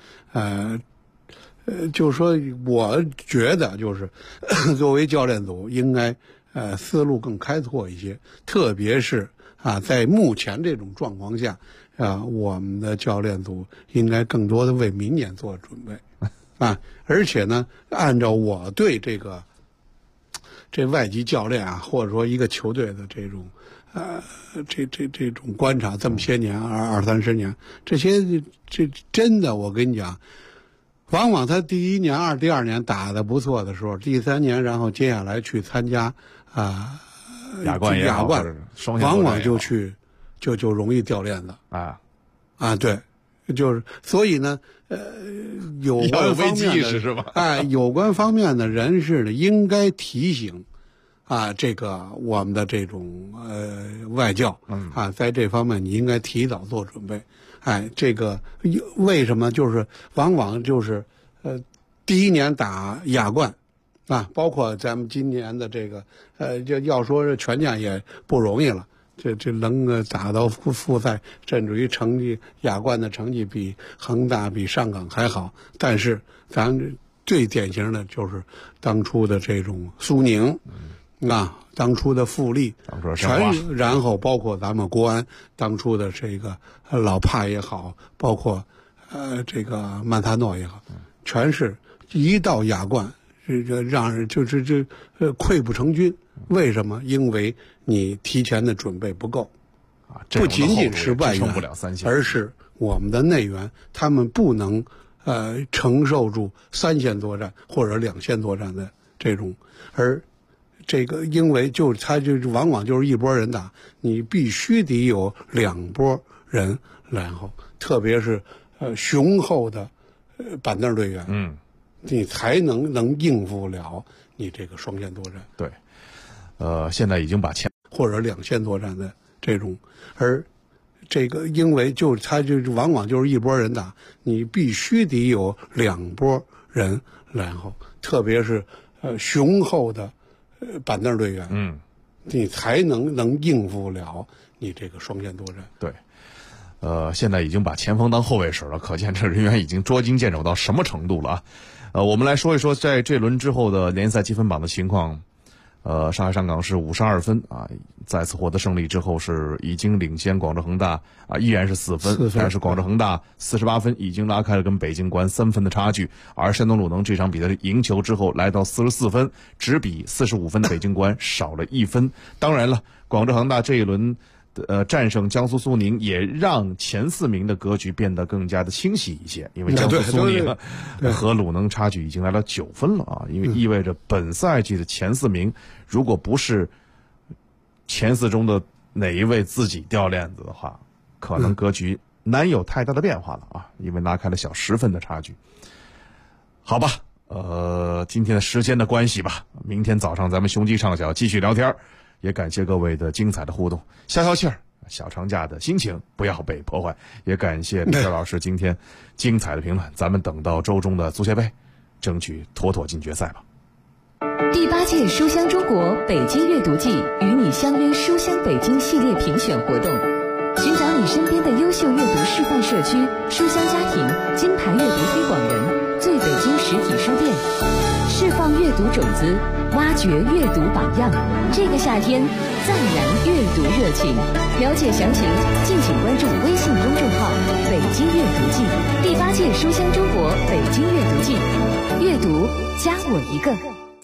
就是说我觉得就是作为教练组应该思路更开拓一些，特别是在目前这种状况下我们的教练组应该更多的为明年做准备而且呢，按照我对这外籍教练或者说一个球队的这种这种观察，这么些年20-30年，这真的我跟你讲，往往他第一年第二年打得不错的时候，第3年然后接下来去参加亚冠往往就容易掉链子对，就是所以呢有关方面的是吧？ 有关方面的人士呢，应该提醒这个我们的这种外教在这方面你应该提早做准备。这个为什么就是往往就是第一年打亚冠包括咱们今年的这个要说是全将也不容易了。这能打到复赛，甚至于成绩亚冠的成绩比恒大比上港还好，但是咱最典型的就是当初的这种苏宁当初的富力然后包括咱们国安当初的这个老帕也好，包括这个曼塔诺也好，全是一到亚冠让人就是溃不成军。为什么？因为你提前的准备不够不仅仅是外援，而是我们的内援，他们不能承受住3线作战或者2线作战的这种，而这个因为他往往就是一拨人打，你必须得有2拨人，然后特别是雄厚的板凳队员，你才能应付了你这个双线作战。 对。现在已经把或者2线作战的这种，而这个因为他往往就是一拨人打，你必须得有2拨人，然后特别是雄厚的板凳队员，你才能应付了你这个双线作战。 对，现在已经把前锋当后卫使了，可见这人员已经捉襟见肘到什么程度了我们来说一说在这轮之后的联赛积分榜的情况。上海上港是52分再次获得胜利之后是已经领先广州恒大依然是4分，但是广州恒大48分已经拉开了跟北京国安3分的差距，而山东鲁能这场比赛赢球之后来到44分，只比45分的北京国安少了1分。当然了，广州恒大这一轮战胜江苏苏宁也让前4名的格局变得更加的清晰一些，因为江苏苏宁和鲁能差距已经来到9分了因为意味着本赛季的前4名如果不是前4中的哪一位自己掉链子的话，可能格局难有太大的变化了因为拉开了小10分的差距。好吧，今天的时间的关系吧，明天早上咱们雄鸡上小继续聊天，也感谢各位的精彩的互动，消消气儿，小长假的心情不要被破坏，也感谢李老师今天精彩的评论，咱们等到周中的足协杯，争取妥妥进决赛吧。 第8届书香中国北京阅读季与你相约书香北京系列评选活动，寻找你身边的优秀阅读示范社区、书香家庭、金牌阅读推广人、最北京实体书店，释放阅读种子，挖掘阅读榜样。这个夏天赞燃阅读热情，了解详情敬请关注微信公众号北京阅读季。第8届书香中国北京阅读季，阅读加我一个。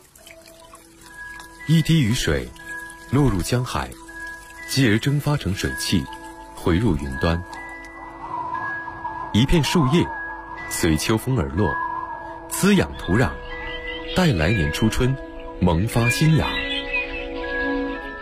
一滴雨水落入江海，继而蒸发成水汽，回入云端。一片树叶随秋风而落，滋养土壤，待来年初春萌发新芽。